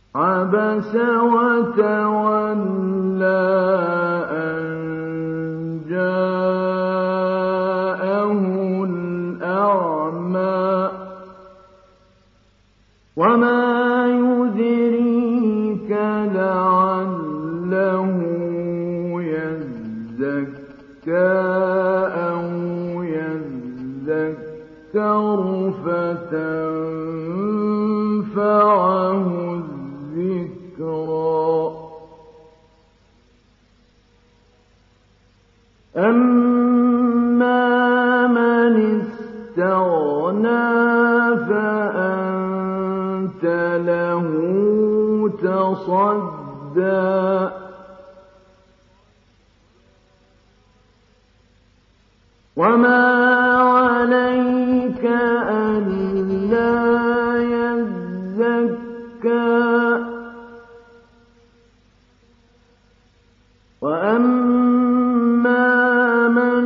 عبس وتولى أن جاءه الأعمى وما يدريك لعله يزكى أو يذكر فتنفعه الذكرى أما من استغنى فأنت له تصدى وما عليك ألا يزكى وأما من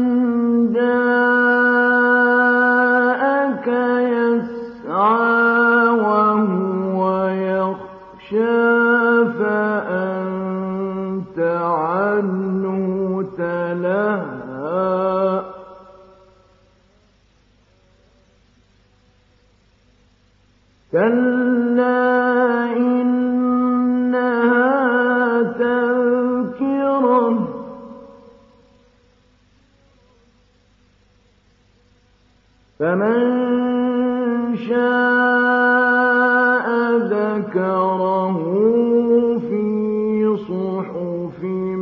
جاءك يسعى وهو يخشى فأنت عنه تلهى كلا إنها تذكرة فمن شاء ذكره في صحف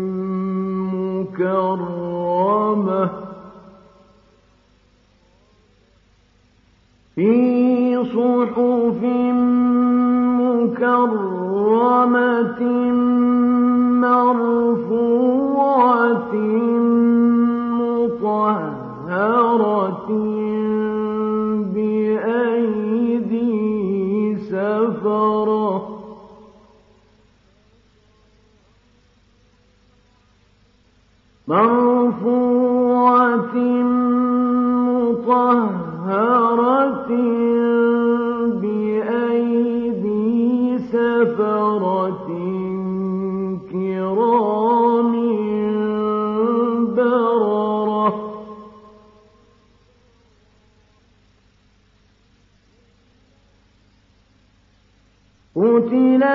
مكرمة صحف مكرمة مرفوعة مطهرة بأيدي سفرة مرفوعة مطهرة بأيدي سفرة كرام بررة قتل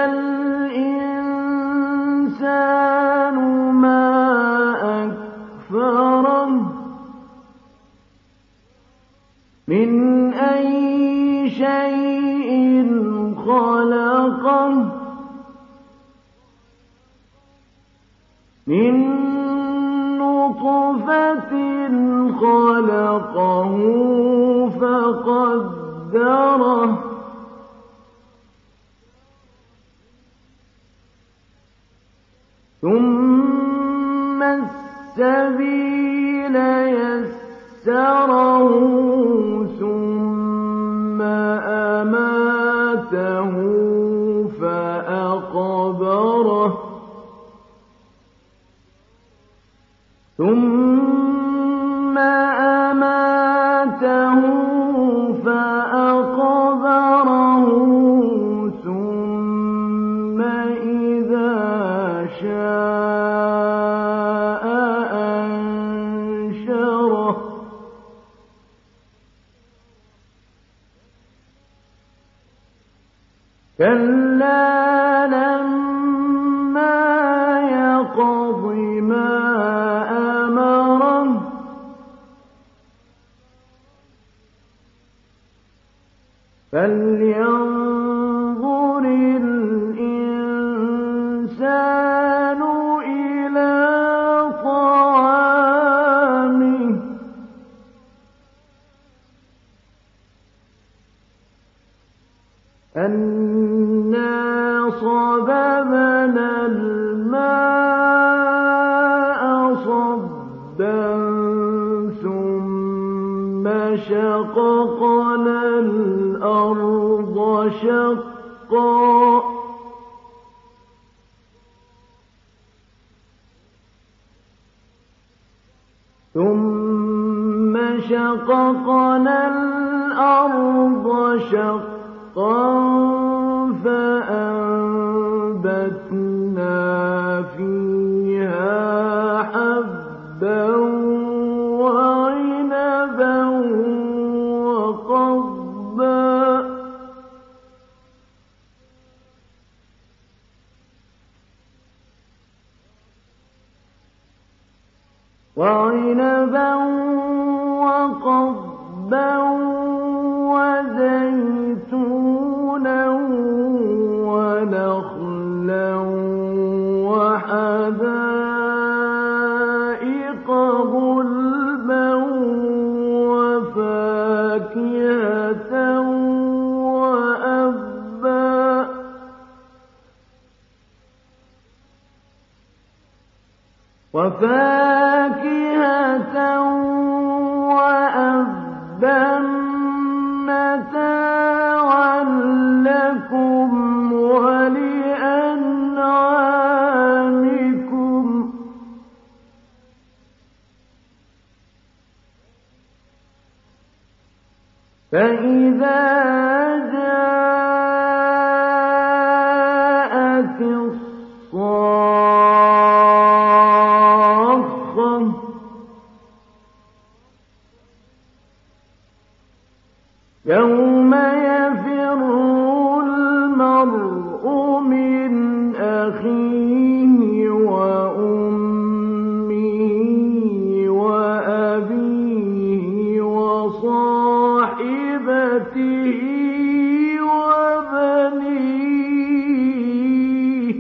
الإنسان ما أكفره من أي شيء خلقه من نطفة خلقه فقدره ثم السبيل يسره ثم أماته فأقبره ثم أماته فأقبره ثم إذا شاء أنشره كلا لما يقض ما أمره فلينظر الإنسان إلى طعامه أنا صببنا الماء صبا ثم شققنا الأرض شقا ثم شققنا الأرض شقا فأنبتنا وعنبا وقضبا وزيتونا ونخلا وحدائق غلبا وفاكهة وأبا متاعا لكم ولأنعامكم فإذا جاءت الصاخة يوم يفر المرء من أخيه وأمه وأبيه وصاحبته وبنيه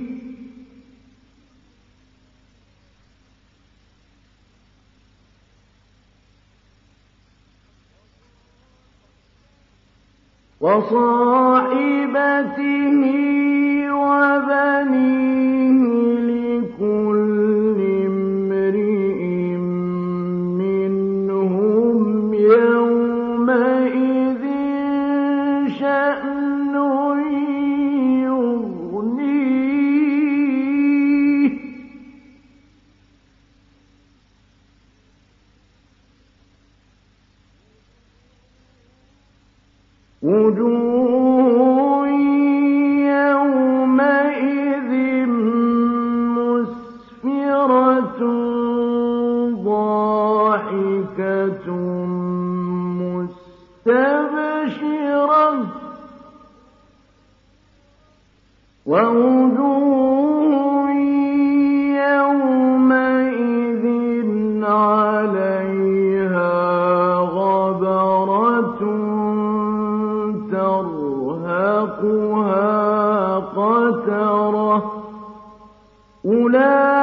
لكل امرئ منهم يومئذ شأن يغنيه وجوه يومئذ مسفرة ضاحكة مستبشرة ووجوه يومئذ عليها غبرة ترهقها قترة أولئك